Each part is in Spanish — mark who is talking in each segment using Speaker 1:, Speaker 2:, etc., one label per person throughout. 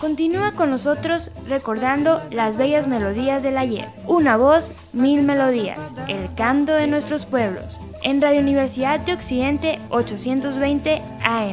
Speaker 1: Continúa con nosotros recordando las bellas melodías del ayer. Una voz, 1000 melodías, el canto de nuestros pueblos. En Radio Universidad de Occidente 820 AM.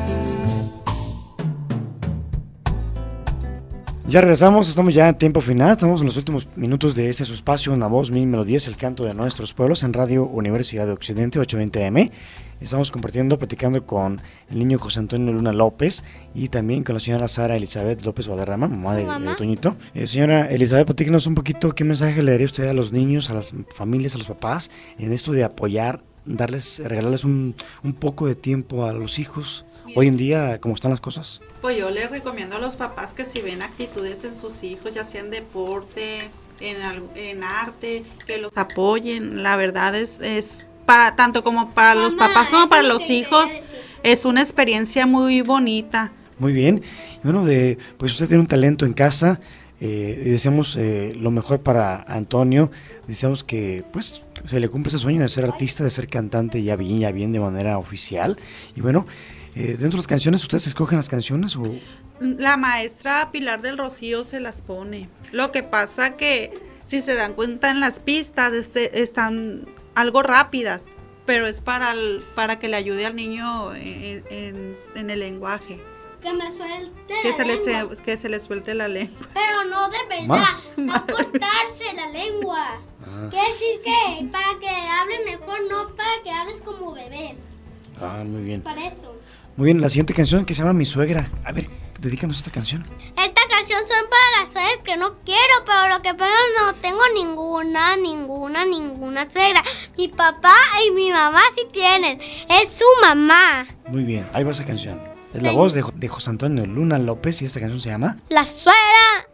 Speaker 2: Ya regresamos, estamos ya en tiempo final, estamos en los últimos minutos de este su espacio, Una voz, 1000 melodías, el canto de nuestros pueblos, en Radio Universidad de Occidente 820 AM. Estamos compartiendo, platicando con el niño José Antonio Luna López y también con la señora Sara Elizabeth López Valderrama, mamá de Toñito. Señora Elizabeth, platíquenos un poquito qué mensaje le daría usted a los niños, a las familias, a los papás, en esto de apoyar, regalarles un poco de tiempo a los hijos. Hoy en día, ¿cómo están las cosas?
Speaker 3: Pues yo les recomiendo a los papás que si ven actitudes en sus hijos, ya sea en deporte, en arte, que los apoyen. La verdad es para tanto como para los papás como para los hijos, es una experiencia muy bonita.
Speaker 2: Muy bien. Bueno, pues usted tiene un talento en casa. Y deseamos lo mejor para Antonio. Deseamos que pues se le cumpla ese sueño de ser artista, de ser cantante ya bien de manera oficial. Y bueno, dentro de las canciones, ¿ustedes escogen las canciones o...?
Speaker 3: La maestra Pilar del Rocío se las pone. Lo que pasa que, si se dan cuenta, en las pistas están algo rápidas, pero es para que le ayude al niño en el lenguaje.
Speaker 4: Que me suelte
Speaker 3: que se le suelte la lengua.
Speaker 4: Pero no de verdad, no cortarse la lengua. Quiere decir que para que hables mejor, no para que hables como bebé.
Speaker 2: Muy bien.
Speaker 4: Para eso.
Speaker 2: Muy bien, la siguiente canción que se llama Mi Suegra. A ver, dedícanos esta canción.
Speaker 4: Esta canción son para las suegras que no quiero, pero lo que pasa es que no tengo ninguna suegra. Mi papá y mi mamá sí tienen, es su mamá.
Speaker 2: Muy bien, ahí va esa canción. Es la voz de José Antonio Luna López y esta canción se llama
Speaker 4: La Suegra.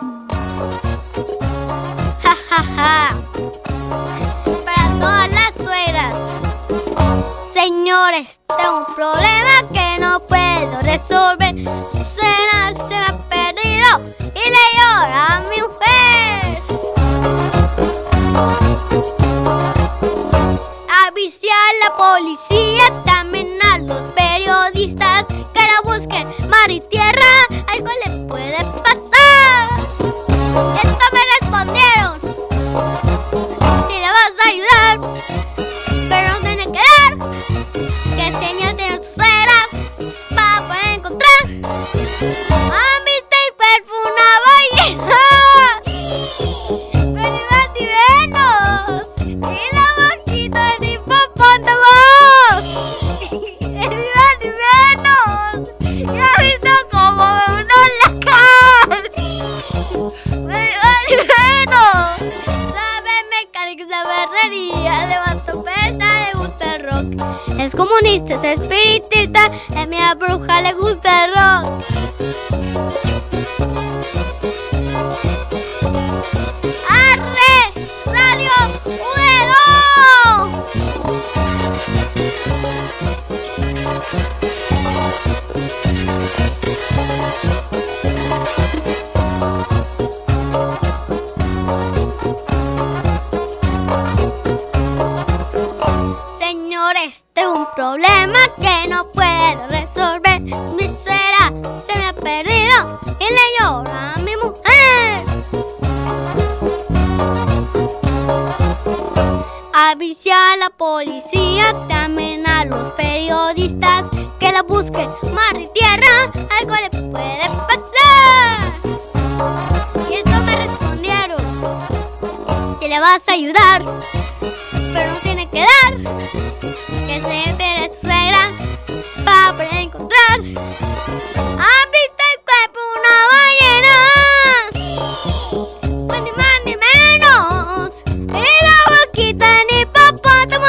Speaker 4: Ja, ja, ja. Para todas las suegras. Señores, tengo un problema que no puedo resolver. Su suegra se me ha perdido y le llora a mi mujer. Avisé a la policía, también a los periodistas, que la busquen mar y tierra, algo le puede pasar. Esto me respondieron, si le vas a ayudar, pero no tiene que dar, que señas de tu suegra para poder encontrar. ¿Han visto el cuerpo una ballena? Pero más y menos, y la boquita del hipopótamo. Es más y menos, y ha visto como una laca. Pero más y menos, sabe mecánica, sabe herrería, levanto pesa, le gusta el rock. Es comunista, es espiritista, a mi bruja le gusta el rock. ¡Arre! ¡Radio Uedo! Señores, tengo un problema que no puedo resolver. Mi suegra se me ha perdido y le llora a mi mujer. Avisé a la policía, también a los periodistas, que la busquen mar y tierra, algo le puede pasar. Y esto me respondieron, si le vas a ayudar, pero no tiene que dar, que se entere su suegra para poder encontrar. ¿Han visto el cuerpo una ballena? Pues ni más ni menos, y la boquita ni hipopótamo.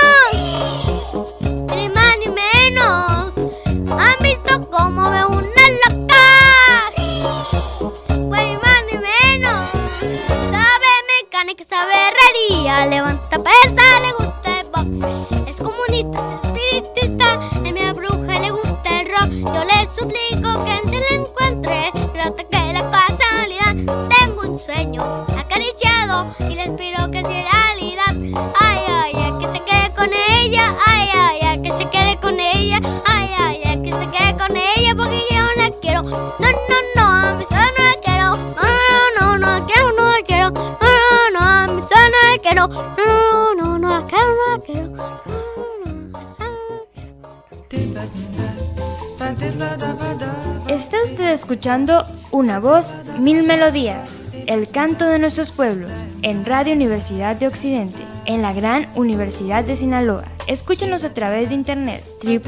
Speaker 4: Ni más ni menos, ¿han visto cómo ve una loca? Pues ni más ni menos, sabe mecánica, sabe herrería, levanta pesa, le gusta el box. Es comunista, es espiritista, a mi bruja le gusta el rock. Yo le suplico que no, no quiero.
Speaker 1: Está usted escuchando Una Voz, Mil Melodías, el canto de nuestros pueblos, en Radio Universidad de Occidente, en la Gran Universidad de Sinaloa. Escúchenos a través de internet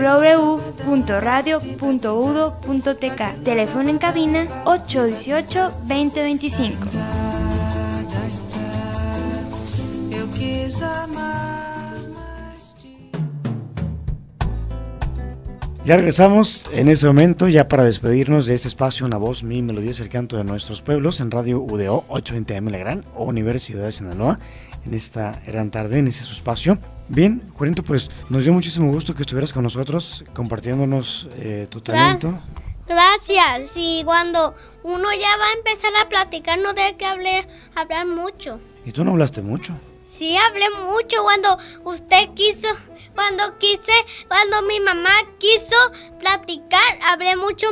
Speaker 1: www.radio.udo.tk. Teléfono en cabina 818-2025.
Speaker 2: Ya regresamos en ese momento, ya para despedirnos de este espacio, Una Voz, Mil Melodías, el canto de nuestros pueblos, en Radio UDO 820 AM, la Gran Universidad de Sinaloa, en esta gran tarde, en ese su espacio. Bien, Juanito, pues nos dio muchísimo gusto que estuvieras con nosotros, compartiéndonos tu talento.
Speaker 4: Gracias, y cuando uno ya va a empezar a platicar no debe que hablar mucho.
Speaker 2: Y tú no hablaste mucho.
Speaker 4: Sí, hablé mucho cuando usted quiso, cuando mi mamá quiso platicar, hablé mucho.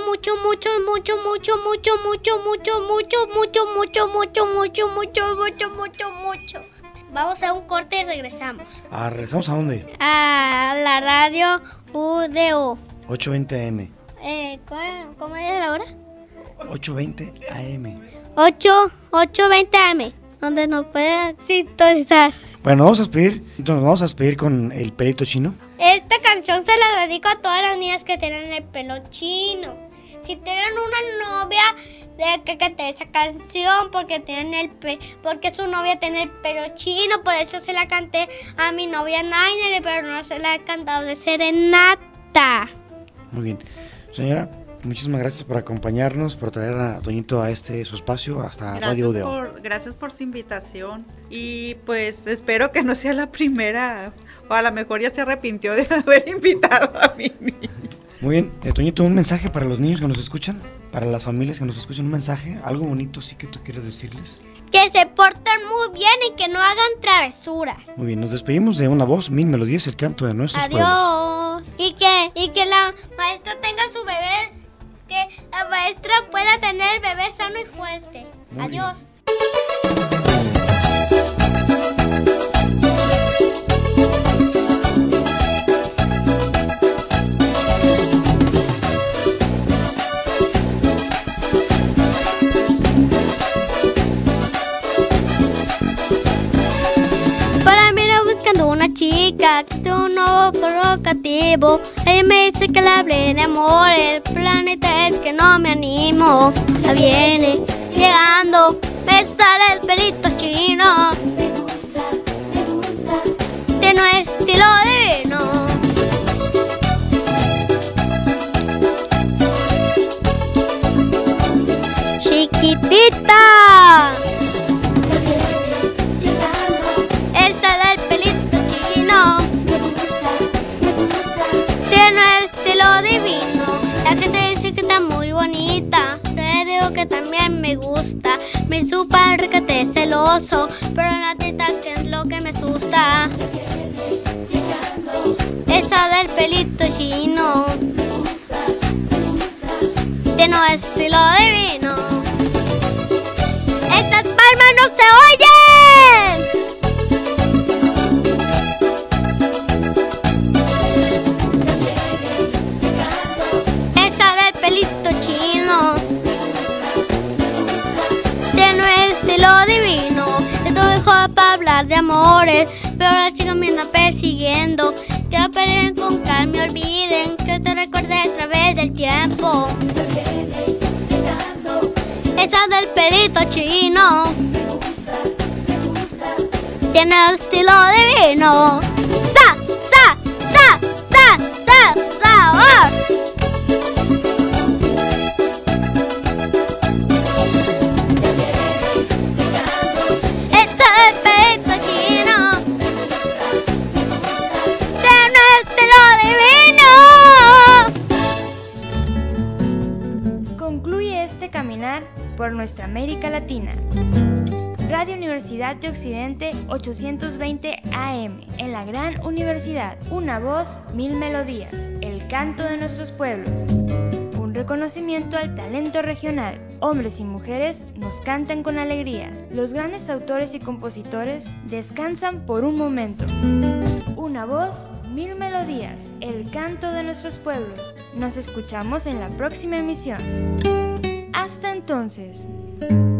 Speaker 4: Vamos a hacer un corte y regresamos.
Speaker 2: ¿Regresamos a dónde?
Speaker 4: A la radio UDO.
Speaker 2: 820 AM.
Speaker 4: ¿Cómo era la hora?
Speaker 2: 820 AM.
Speaker 4: 820 AM. Donde nos pueden sintonizar.
Speaker 2: Bueno, nos vamos a despedir con el pelito chino.
Speaker 4: Esta canción se la dedico a todas las niñas que tienen el pelo chino. Si tienen una novia, deben que cantar esa canción porque su novia tiene el pelo chino. Por eso se la canté a mi novia Nainer, pero no se la he cantado de serenata.
Speaker 2: Muy bien. Señora, muchísimas gracias por acompañarnos, por traer a Toñito a su espacio, hasta Radio UDO.
Speaker 3: Gracias por su invitación y pues espero que no sea la primera, o a lo mejor ya se arrepintió de haber invitado a mi niño.
Speaker 2: Muy bien, Toñito, un mensaje para los niños que nos escuchan, para las familias que nos escuchan, un mensaje, algo bonito sí que tú quieres decirles.
Speaker 4: Que se porten muy bien y que no hagan travesuras.
Speaker 2: Muy bien, nos despedimos de Una Voz, Mil Melodías, el canto de nuestros pueblos.
Speaker 4: Adiós. Y que la maestra tenga su bebé, que la maestra pueda tener el bebé sano y fuerte.
Speaker 2: Muy
Speaker 4: Adiós.
Speaker 2: Bien.
Speaker 4: Una chica que tiene un nuevo provocativo. Ella me dice que le hable de amor. El planeta es que no me animo. Ya viene llegando, me sale el pelito chino. Me gusta, tiene un estilo divino. Chiquitita. Tiene un estilo divino. La que te dice que está muy bonita. Te digo que también me gusta. Mi super que te es celoso, pero la teta que es lo que me asusta. Esa del pelito chino. Tiene un estilo divino. Estas palmas no se oyen. Pelito chino, tiene un estilo divino. Esto dejó para hablar de amores, pero las chicas me andan persiguiendo. Quiero perder con calma, me olviden que te recuerde a través del tiempo. Esa del pelito chino, tiene un estilo divino. ¡Sa, sa, sa, sa, sa, sa!
Speaker 1: Caminar por nuestra América Latina. Radio Universidad de Occidente 820 AM, en la Gran Universidad. Una voz, mil melodías, el canto de nuestros pueblos. Un reconocimiento al talento regional. hombres y mujeres nos cantan con alegría. Los grandes autores y compositores descansan por un momento. Una voz, 1000 melodías, el canto de nuestros pueblos. Nos escuchamos en la próxima emisión. Hasta entonces.